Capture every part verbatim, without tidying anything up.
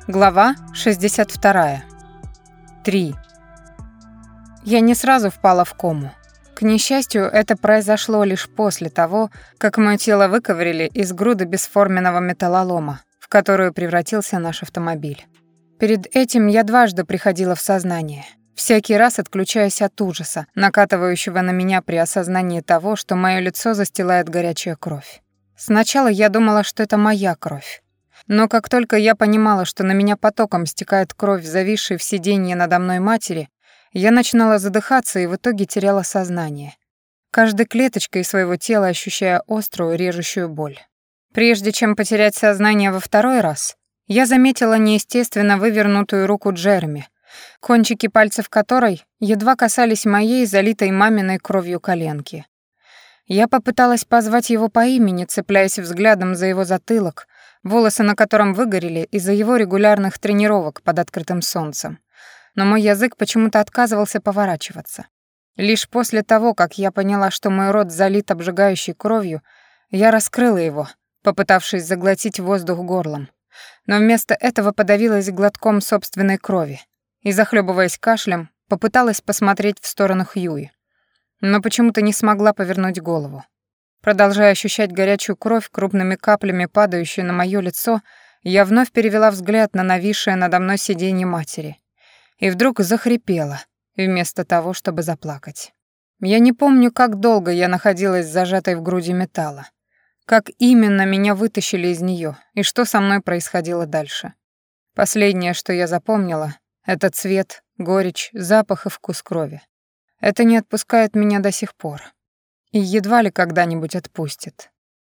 Глава шестьдесят два. три. Я не сразу впала в кому. К несчастью, это произошло лишь после того, как моё тело выковыряли из груды бесформенного металлолома, в которую превратился наш автомобиль. Перед этим я дважды приходила в сознание, всякий раз отключаясь от ужаса, накатывающего на меня при осознании того, что моё лицо застилает горячая кровь. Сначала я думала, что это моя кровь. Но как только я понимала, что на меня потоком стекает кровь, зависшей в сиденье надо мной матери, я начинала задыхаться и в итоге теряла сознание, каждой клеточкой своего тела ощущая острую режущую боль. Прежде чем потерять сознание во второй раз, я заметила неестественно вывернутую руку Джереми, кончики пальцев которой едва касались моей залитой маминой кровью коленки. Я попыталась позвать его по имени, цепляясь взглядом за его затылок, волосы на котором выгорели из-за его регулярных тренировок под открытым солнцем. Но мой язык почему-то отказывался поворачиваться. Лишь после того, как я поняла, что мой рот залит обжигающей кровью, я раскрыла его, попытавшись заглотить воздух горлом. Но вместо этого подавилась глотком собственной крови и, захлебываясь кашлем, попыталась посмотреть в сторону Хьюи. Но почему-то не смогла повернуть голову. Продолжая ощущать горячую кровь, крупными каплями падающую на моё лицо, я вновь перевела взгляд на нависшее надо мной сиденье матери. И вдруг захрипела, вместо того, чтобы заплакать. Я не помню, как долго я находилась зажатой в груди металла. Как именно меня вытащили из неё, и что со мной происходило дальше. Последнее, что я запомнила, это цвет, горечь, запах и вкус крови. Это не отпускает меня до сих пор. И едва ли когда-нибудь отпустит.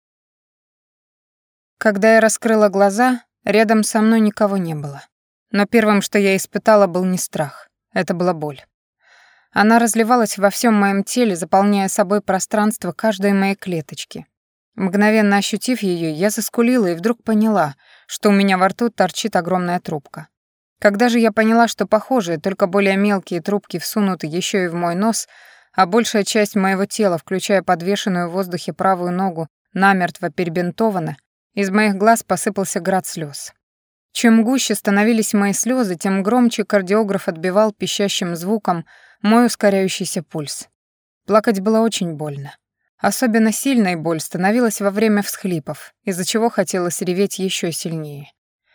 Когда я раскрыла глаза, рядом со мной никого не было. Но первым, что я испытала, был не страх. Это была боль. Она разливалась во всем моем теле, заполняя собой пространство каждой моей клеточки. Мгновенно ощутив ее, я заскулила и вдруг поняла, что у меня во рту торчит огромная трубка. Когда же я поняла, что похожие, только более мелкие трубки всунуты еще и в мой нос, а большая часть моего тела, включая подвешенную в воздухе правую ногу, намертво перебинтована, из моих глаз посыпался град слез. Чем гуще становились мои слезы, тем громче кардиограф отбивал пищащим звуком мой ускоряющийся пульс. Плакать было очень больно. Особенно сильной боль становилась во время всхлипов, из-за чего хотелось реветь еще сильнее.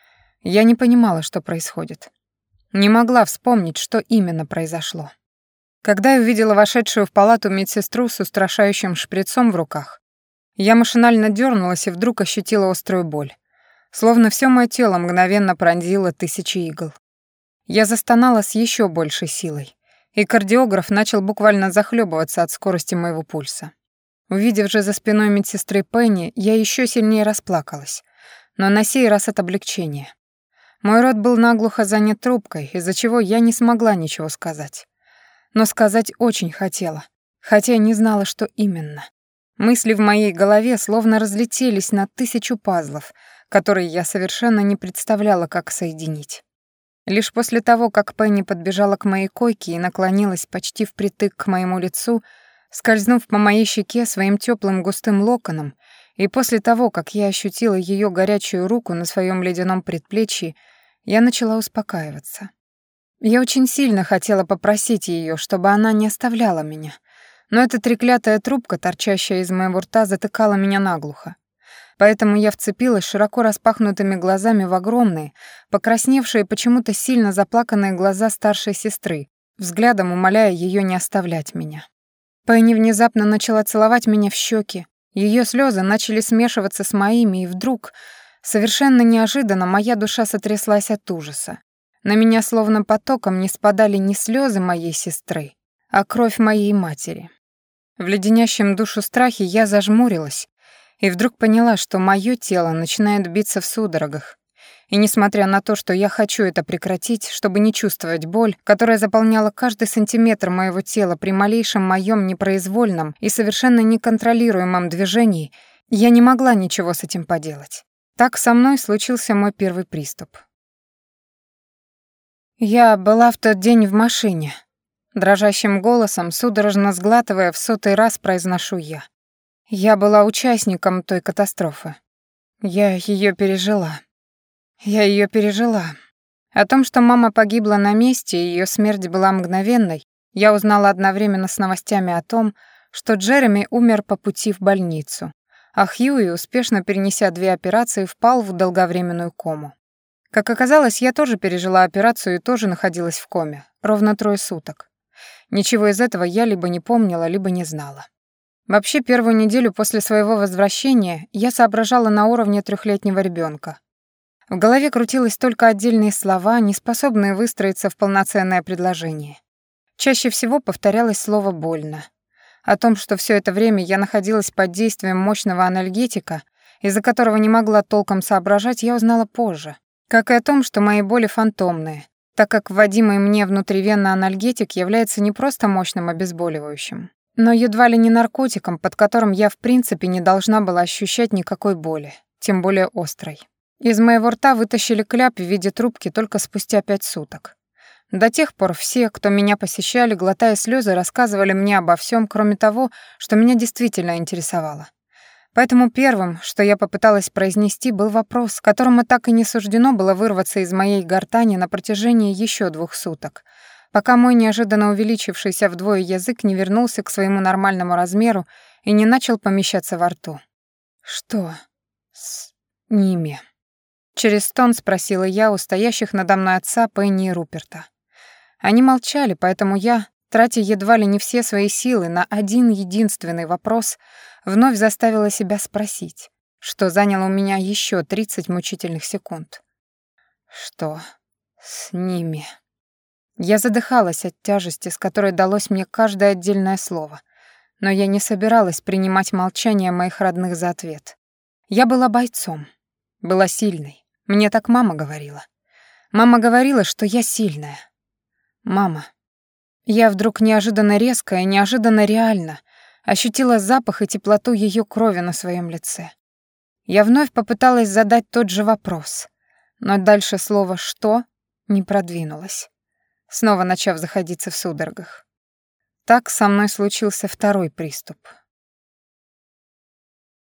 Я не понимала, что происходит. Не могла вспомнить, что именно произошло. Когда я увидела вошедшую в палату медсестру с устрашающим шприцом в руках, я машинально дернулась и вдруг ощутила острую боль. Словно все мое тело мгновенно пронзило тысячи игл. Я застонала с еще большей силой, и кардиограф начал буквально захлебываться от скорости моего пульса. Увидев же за спиной медсестры Пенни, я еще сильнее расплакалась, но на сей раз от облегчения. Мой рот был наглухо занят трубкой, из-за чего я не смогла ничего сказать. Но сказать очень хотела, хотя и не знала, что именно. Мысли в моей голове словно разлетелись на тысячу пазлов, которые я совершенно не представляла, как соединить. Лишь после того, как Пенни подбежала к моей койке и наклонилась почти впритык к моему лицу, скользнув по моей щеке своим теплым густым локоном, и после того, как я ощутила ее горячую руку на своем ледяном предплечье, я начала успокаиваться. Я очень сильно хотела попросить ее, чтобы она не оставляла меня, но эта треклятая трубка, торчащая из моего рта, затыкала меня наглухо. Поэтому я вцепилась широко распахнутыми глазами в огромные, покрасневшие почему-то сильно заплаканные глаза старшей сестры, взглядом умоляя ее не оставлять меня. Пенни внезапно начала целовать меня в щеки, ее слезы начали смешиваться с моими, и вдруг, совершенно неожиданно, моя душа сотряслась от ужаса. На меня словно потоком не спадали не слезы моей сестры, а кровь моей матери. В леденящем душу страхе я зажмурилась и вдруг поняла, что моё тело начинает биться в судорогах. И несмотря на то, что я хочу это прекратить, чтобы не чувствовать боль, которая заполняла каждый сантиметр моего тела при малейшем моем непроизвольном и совершенно неконтролируемом движении, я не могла ничего с этим поделать. Так со мной случился мой первый приступ. Я была в тот день в машине. Дрожащим голосом, судорожно сглатывая, в сотый раз произношу я. Я была участником той катастрофы. Я её пережила. Я её пережила. О том, что мама погибла на месте и ее смерть была мгновенной, я узнала одновременно с новостями о том, что Джереми умер по пути в больницу, а Хьюи, успешно перенеся две операции, впал в долговременную кому. Как оказалось, я тоже пережила операцию и тоже находилась в коме, ровно трое суток. Ничего из этого я либо не помнила, либо не знала. Вообще, первую неделю после своего возвращения я соображала на уровне трехлетнего ребенка. В голове крутилось только отдельные слова, не способные выстроиться в полноценное предложение. Чаще всего повторялось слово «больно». О том, что все это время я находилась под действием мощного анальгетика, из-за которого не могла толком соображать, я узнала позже. Как и о том, что мои боли фантомные, так как вводимый мне внутривенно анальгетик является не просто мощным обезболивающим, но едва ли не наркотиком, под которым я в принципе не должна была ощущать никакой боли, тем более острой. Из моего рта вытащили кляп в виде трубки только спустя пять суток. До тех пор все, кто меня посещали, глотая слезы, рассказывали мне обо всем, кроме того, что меня действительно интересовало. Поэтому первым, что я попыталась произнести, был вопрос, которому так и не суждено было вырваться из моей гортани на протяжении еще двух суток, пока мой неожиданно увеличившийся вдвое язык не вернулся к своему нормальному размеру и не начал помещаться во рту. «Что с ними?» Через стон спросила я у стоящих надо мной отца Пенни и Руперта. Они молчали, поэтому я, тратя едва ли не все свои силы на один единственный вопрос, вновь заставила себя спросить, что заняло у меня еще тридцать мучительных секунд. «Что с ними?» Я задыхалась от тяжести, с которой далось мне каждое отдельное слово, но я не собиралась принимать молчание моих родных за ответ. Я была бойцом, была сильной. Мне так мама говорила. Мама говорила, что я сильная. Мама. Я вдруг неожиданно резко и неожиданно реально ощутила запах и теплоту ее крови на своем лице. Я вновь попыталась задать тот же вопрос, но дальше слово «что» не продвинулось, снова начав заходиться в судорогах. Так со мной случился второй приступ.